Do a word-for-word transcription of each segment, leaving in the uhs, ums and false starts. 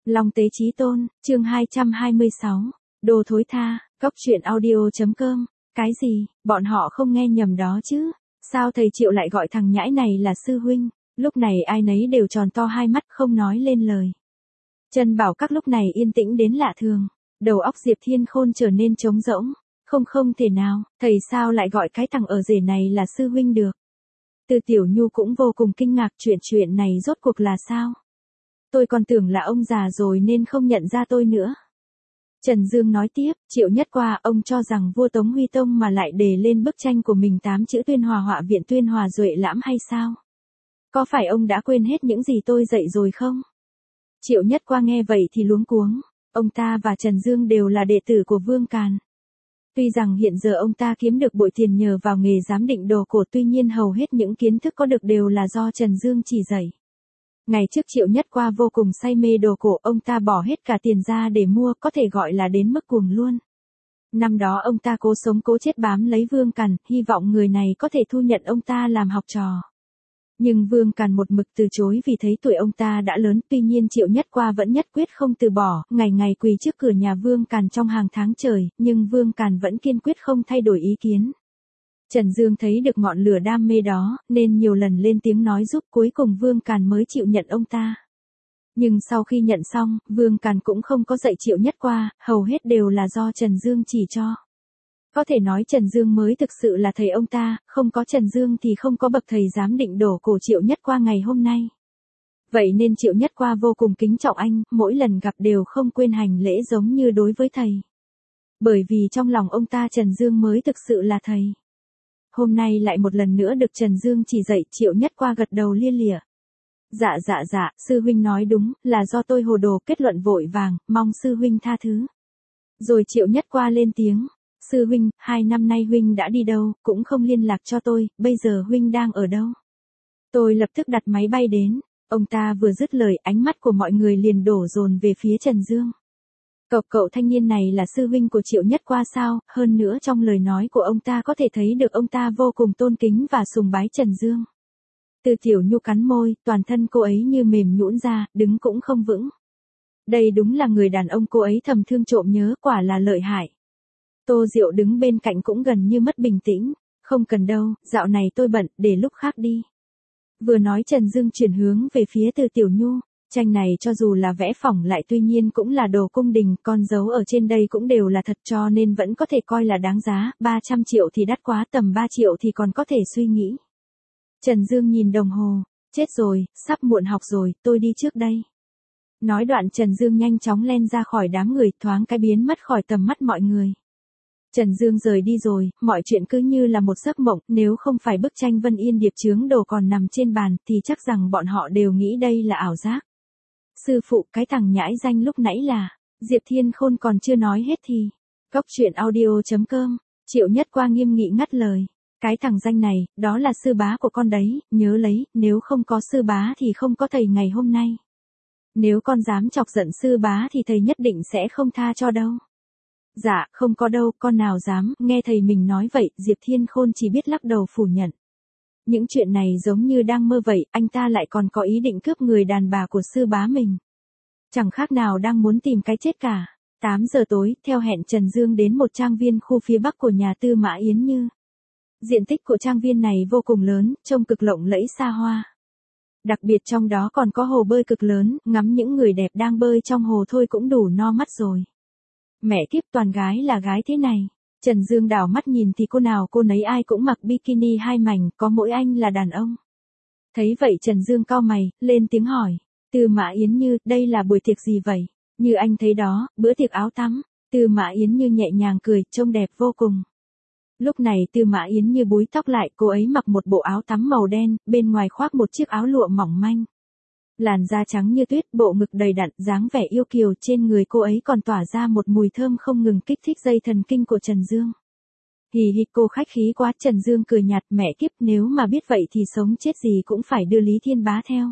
Long Tế Chí Tôn, chương hai trăm hai mươi sáu. Đồ thối tha, cóc truyện audio.com. Cái gì, bọn họ không nghe nhầm đó chứ? Sao thầy Triệu lại gọi thằng nhãi này là sư huynh? Lúc này ai nấy đều tròn to hai mắt không nói lên lời. Trần Bảo Các lúc này yên tĩnh đến lạ thường. Đầu óc Diệp Thiên Khôn trở nên trống rỗng. Không không thể nào, thầy sao lại gọi cái thằng ở rể này là sư huynh được? Từ Tiểu Nhu cũng vô cùng kinh ngạc, chuyện chuyện này rốt cuộc là sao? Tôi còn tưởng là ông già rồi nên không nhận ra tôi nữa. Trần Dương nói tiếp, Triệu Nhất Qua, ông cho rằng vua Tống Huy Tông mà lại đề lên bức tranh của mình tám chữ Tuyên Hòa Họa Viện Tuyên Hòa Duệ Lãm hay sao? Có phải ông đã quên hết những gì tôi dạy rồi không? Triệu Nhất Qua nghe vậy thì luống cuống, ông ta và Trần Dương đều là đệ tử của Vương Càn. Tuy rằng hiện giờ ông ta kiếm được bội tiền nhờ vào nghề giám định đồ cổ, tuy nhiên hầu hết những kiến thức có được đều là do Trần Dương chỉ dạy. Ngày trước Triệu Nhất Qua vô cùng say mê đồ cổ, ông ta bỏ hết cả tiền ra để mua, có thể gọi là đến mức cuồng luôn. Năm đó ông ta cố sống cố chết bám lấy Vương Càn, hy vọng người này có thể thu nhận ông ta làm học trò. Nhưng Vương Càn một mực từ chối vì thấy tuổi ông ta đã lớn, tuy nhiên Triệu Nhất Qua vẫn nhất quyết không từ bỏ, ngày ngày quỳ trước cửa nhà Vương Càn trong hàng tháng trời, nhưng Vương Càn vẫn kiên quyết không thay đổi ý kiến. Trần Dương thấy được ngọn lửa đam mê đó, nên nhiều lần lên tiếng nói giúp, cuối cùng Vương Càn mới chịu nhận ông ta. Nhưng sau khi nhận xong, Vương Càn cũng không có dạy Triệu Nhất Qua, hầu hết đều là do Trần Dương chỉ cho. Có thể nói Trần Dương mới thực sự là thầy ông ta, không có Trần Dương thì không có bậc thầy giám định đồ cổ Triệu Nhất Qua ngày hôm nay. Vậy nên Triệu Nhất Qua vô cùng kính trọng anh, mỗi lần gặp đều không quên hành lễ giống như đối với thầy. Bởi vì trong lòng ông ta Trần Dương mới thực sự là thầy. Hôm nay lại một lần nữa được Trần Dương chỉ dạy, Triệu Nhất Qua gật đầu lia lịa. Dạ dạ dạ, sư huynh nói đúng, là do tôi hồ đồ, kết luận vội vàng, mong sư huynh tha thứ. Rồi Triệu Nhất Qua lên tiếng, sư huynh, hai năm nay huynh đã đi đâu, cũng không liên lạc cho tôi, bây giờ huynh đang ở đâu? Tôi lập tức đặt máy bay đến. Ông ta vừa dứt lời, ánh mắt của mọi người liền đổ dồn về phía Trần Dương. Cậu cậu thanh niên này là sư huynh của Triệu Nhất Qua sao? Hơn nữa trong lời nói của ông ta có thể thấy được ông ta vô cùng tôn kính và sùng bái Trần Dương. Từ Tiểu Nhu cắn môi, toàn thân cô ấy như mềm nhũn ra, đứng cũng không vững. Đây đúng là người đàn ông cô ấy thầm thương trộm nhớ, quả là lợi hại. Tô Diệu đứng bên cạnh cũng gần như mất bình tĩnh. Không cần đâu, dạo này tôi bận, để lúc khác đi. Vừa nói Trần Dương chuyển hướng về phía Từ Tiểu Nhu. Tranh này cho dù là vẽ phỏng lại tuy nhiên cũng là đồ cung đình, con dấu ở trên đây cũng đều là thật cho nên vẫn có thể coi là đáng giá, ba trăm triệu thì đắt quá, tầm ba triệu thì còn có thể suy nghĩ. Trần Dương nhìn đồng hồ, chết rồi, sắp muộn học rồi, tôi đi trước đây. Nói đoạn Trần Dương nhanh chóng len ra khỏi đám người, thoáng cái biến mất khỏi tầm mắt mọi người. Trần Dương rời đi rồi, mọi chuyện cứ như là một giấc mộng, nếu không phải bức tranh Vân Yên Điệp chướng đồ còn nằm trên bàn thì chắc rằng bọn họ đều nghĩ đây là ảo giác. Sư phụ, cái thằng nhãi danh lúc nãy là, Diệp Thiên Khôn còn chưa nói hết thì, cóc truyện audio.com, Triệu Nhất Qua nghiêm nghị ngắt lời, cái thằng danh này, đó là sư bá của con đấy, nhớ lấy, nếu không có sư bá thì không có thầy ngày hôm nay. Nếu con dám chọc giận sư bá thì thầy nhất định sẽ không tha cho đâu. Dạ, không có đâu, con nào dám, nghe thầy mình nói vậy, Diệp Thiên Khôn chỉ biết lắc đầu phủ nhận. Những chuyện này giống như đang mơ vậy, anh ta lại còn có ý định cướp người đàn bà của sư bá mình. Chẳng khác nào đang muốn tìm cái chết cả. tám giờ tối, theo hẹn Trần Dương đến một trang viên khu phía bắc của nhà Tư Mã Yến Như. Diện tích của trang viên này vô cùng lớn, trông cực lộng lẫy xa hoa. Đặc biệt trong đó còn có hồ bơi cực lớn, ngắm những người đẹp đang bơi trong hồ thôi cũng đủ no mắt rồi. Mẹ kiếp, toàn gái là gái thế này. Trần Dương đảo mắt nhìn thì cô nào cô nấy ai cũng mặc bikini hai mảnh, có mỗi anh là đàn ông. Thấy vậy Trần Dương cau mày, lên tiếng hỏi, Tư Mã Yến Như, đây là buổi tiệc gì vậy? Như anh thấy đó, bữa tiệc áo tắm. Tư Mã Yến Như nhẹ nhàng cười, trông đẹp vô cùng. Lúc này Tư Mã Yến Như búi tóc lại, cô ấy mặc một bộ áo tắm màu đen, bên ngoài khoác một chiếc áo lụa mỏng manh. Làn da trắng như tuyết, bộ ngực đầy đặn, dáng vẻ yêu kiều, trên người cô ấy còn tỏa ra một mùi thơm không ngừng kích thích dây thần kinh của Trần Dương. Hì hì, cô khách khí quá, Trần Dương cười nhạt, mẹ kiếp, nếu mà biết vậy thì sống chết gì cũng phải đưa Lý Thiên Bá theo.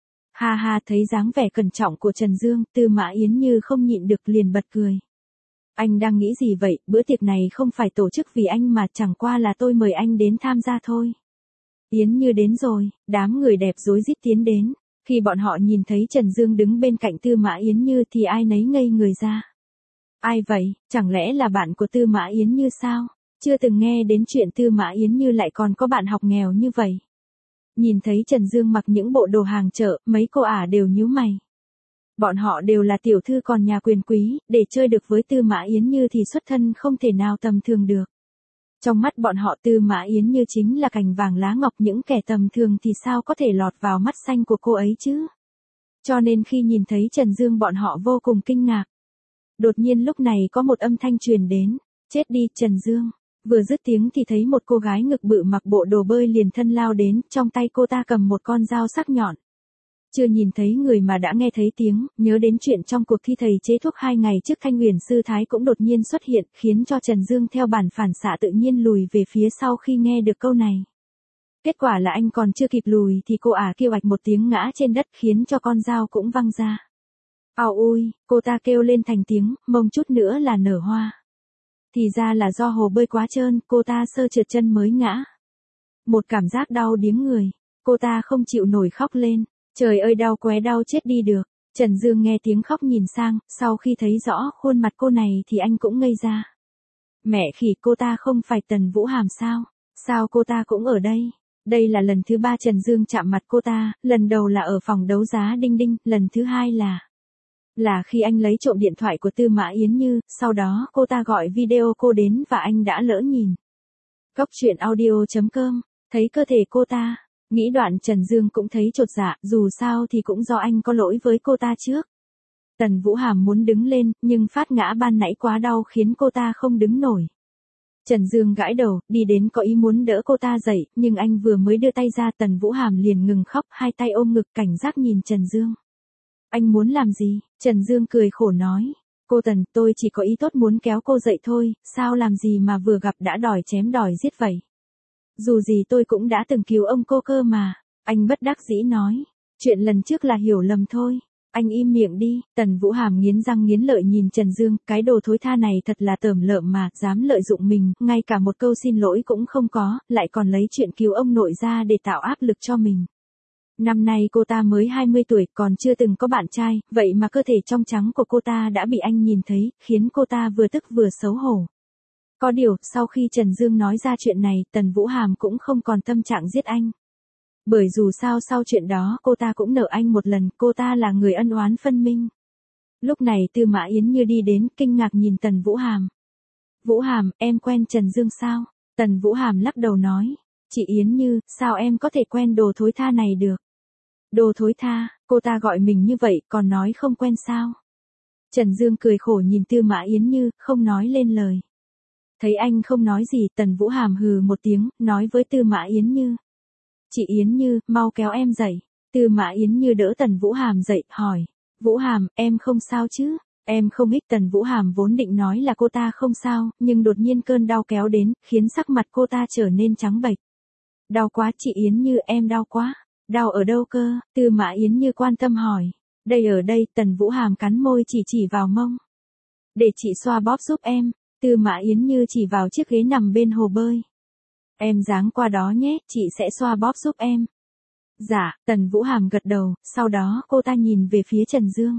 Ha ha, thấy dáng vẻ cẩn trọng của Trần Dương, Tư Mã Yến Như không nhịn được liền bật cười. Anh đang nghĩ gì vậy, bữa tiệc này không phải tổ chức vì anh mà chẳng qua là tôi mời anh đến tham gia thôi. Yến Như đến rồi, đám người đẹp rối rít tiến đến. Khi bọn họ nhìn thấy Trần Dương đứng bên cạnh Tư Mã Yến Như thì ai nấy ngây người ra. Ai vậy, chẳng lẽ là bạn của Tư Mã Yến Như sao? Chưa từng nghe đến chuyện Tư Mã Yến Như lại còn có bạn học nghèo như vậy. Nhìn thấy Trần Dương mặc những bộ đồ hàng chợ, mấy cô ả đều nhíu mày. Bọn họ đều là tiểu thư còn nhà quyền quý, để chơi được với Tư Mã Yến Như thì xuất thân không thể nào tầm thường được. Trong mắt bọn họ Tư Mã Yến Như chính là cành vàng lá ngọc, những kẻ tầm thường thì sao có thể lọt vào mắt xanh của cô ấy chứ. Cho nên khi nhìn thấy Trần Dương bọn họ vô cùng kinh ngạc. Đột nhiên lúc này có một âm thanh truyền đến, chết đi Trần Dương. Vừa dứt tiếng thì thấy một cô gái ngực bự mặc bộ đồ bơi liền thân lao đến, trong tay cô ta cầm một con dao sắc nhọn. Chưa nhìn thấy người mà đã nghe thấy tiếng, nhớ đến chuyện trong cuộc thi thầy chế thuốc hai ngày trước Thanh Huyền sư thái cũng đột nhiên xuất hiện, khiến cho Trần Dương theo bản phản xạ tự nhiên lùi về phía sau khi nghe được câu này. Kết quả là anh còn chưa kịp lùi thì cô ả kêu ạch một tiếng ngã trên đất, khiến cho con dao cũng văng ra. Ao ôi, cô ta kêu lên thành tiếng, mông chút nữa là nở hoa. Thì ra là do hồ bơi quá trơn, cô ta sơ trượt chân mới ngã. Một cảm giác đau điếng người, cô ta không chịu nổi khóc lên. Trời ơi đau quá, đau chết đi được. Trần Dương nghe tiếng khóc nhìn sang, sau khi thấy rõ khuôn mặt cô này thì anh cũng ngây ra. Mẹ khỉ, cô ta không phải Tần Vũ Hàm sao? Sao cô ta cũng ở đây? Đây là lần thứ ba Trần Dương chạm mặt cô ta, lần đầu là ở phòng đấu giá Đinh Đinh, lần thứ hai là... Là khi anh lấy trộm điện thoại của Tư Mã Yến Như, sau đó cô ta gọi video cô đến và anh đã lỡ nhìn. Góc truyện audio chấm com, thấy cơ thể cô ta. Nghĩ đoạn Trần Dương cũng thấy chột dạ, dù sao thì cũng do anh có lỗi với cô ta trước. Tần Vũ Hàm muốn đứng lên, nhưng phát ngã ban nãy quá đau khiến cô ta không đứng nổi. Trần Dương gãi đầu, đi đến có ý muốn đỡ cô ta dậy, nhưng anh vừa mới đưa tay ra Tần Vũ Hàm liền ngừng khóc, hai tay ôm ngực cảnh giác nhìn Trần Dương. Anh muốn làm gì? Trần Dương cười khổ nói. Cô Tần, tôi chỉ có ý tốt muốn kéo cô dậy thôi, sao làm gì mà vừa gặp đã đòi chém đòi giết vậy? Dù gì tôi cũng đã từng cứu ông cô cơ mà. Anh bất đắc dĩ nói. Chuyện lần trước là hiểu lầm thôi. Anh im miệng đi. Tần Vũ Hàm nghiến răng nghiến lợi nhìn Trần Dương. Cái đồ thối tha này thật là tởm lợm mà. Dám lợi dụng mình. Ngay cả một câu xin lỗi cũng không có. Lại còn lấy chuyện cứu ông nội ra để tạo áp lực cho mình. Năm nay cô ta mới hai mươi tuổi, còn chưa từng có bạn trai. Vậy mà cơ thể trong trắng của cô ta đã bị anh nhìn thấy. Khiến cô ta vừa tức vừa xấu hổ. Có điều, sau khi Trần Dương nói ra chuyện này, Tần Vũ Hàm cũng không còn tâm trạng giết anh. Bởi dù sao sau chuyện đó cô ta cũng nợ anh một lần, cô ta là người ân oán phân minh. Lúc này Tư Mã Yến Như đi đến, kinh ngạc nhìn Tần Vũ Hàm. Vũ Hàm, em quen Trần Dương sao? Tần Vũ Hàm lắc đầu nói. Chị Yến Như, sao em có thể quen đồ thối tha này được? Đồ thối tha, cô ta gọi mình như vậy, còn nói không quen sao? Trần Dương cười khổ nhìn Tư Mã Yến Như, không nói lên lời. Thấy anh không nói gì, Tần Vũ Hàm hừ một tiếng, nói với Tư Mã Yến Như. Chị Yến Như, mau kéo em dậy. Tư Mã Yến Như đỡ Tần Vũ Hàm dậy, hỏi. Vũ Hàm, em không sao chứ? Em không ít. Tần Vũ Hàm vốn định nói là cô ta không sao, nhưng đột nhiên cơn đau kéo đến, khiến sắc mặt cô ta trở nên trắng bệch. Đau quá chị Yến Như, em đau quá. Đau ở đâu cơ? Tư Mã Yến Như quan tâm hỏi. Đây ở đây. Tần Vũ Hàm cắn môi chỉ chỉ vào mông. Để chị xoa bóp giúp em. Tư Mã Yến Như chỉ vào chiếc ghế nằm bên hồ bơi. Em dáng qua đó nhé, chị sẽ xoa bóp giúp em. Dạ, Tần Vũ Hàm gật đầu, sau đó cô ta nhìn về phía Trần Dương.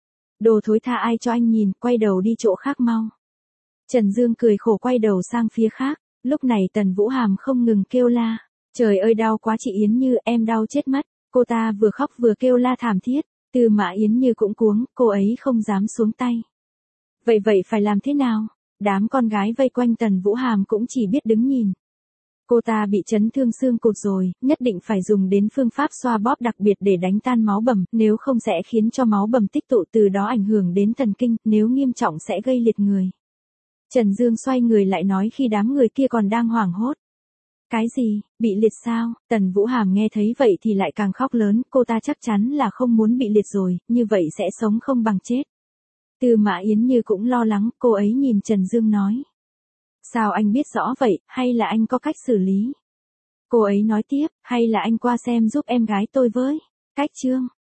Đồ thối tha ai cho anh nhìn, quay đầu đi chỗ khác mau. Trần Dương cười khổ quay đầu sang phía khác, lúc này Tần Vũ Hàm không ngừng kêu la. Trời ơi đau quá chị Yến Như, em đau chết mất. Cô ta vừa khóc vừa kêu la thảm thiết, Tư Mã Yến Như cũng cuống, cô ấy không dám xuống tay. Vậy vậy phải làm thế nào? Đám con gái vây quanh Tần Vũ Hàm cũng chỉ biết đứng nhìn. Cô ta bị chấn thương xương cụt rồi, nhất định phải dùng đến phương pháp xoa bóp đặc biệt để đánh tan máu bầm, nếu không sẽ khiến cho máu bầm tích tụ, từ đó ảnh hưởng đến thần kinh, nếu nghiêm trọng sẽ gây liệt người. Trần Dương xoay người lại nói khi đám người kia còn đang hoảng hốt. Cái gì, bị liệt sao? Tần Vũ Hàm nghe thấy vậy thì lại càng khóc lớn, cô ta chắc chắn là không muốn bị liệt rồi, như vậy sẽ sống không bằng chết. Tư Mã Yến Như cũng lo lắng, cô ấy nhìn Trần Dương nói. Sao anh biết rõ vậy, hay là anh có cách xử lý? Cô ấy nói tiếp, hay là anh qua xem giúp em gái tôi với. Cách chương.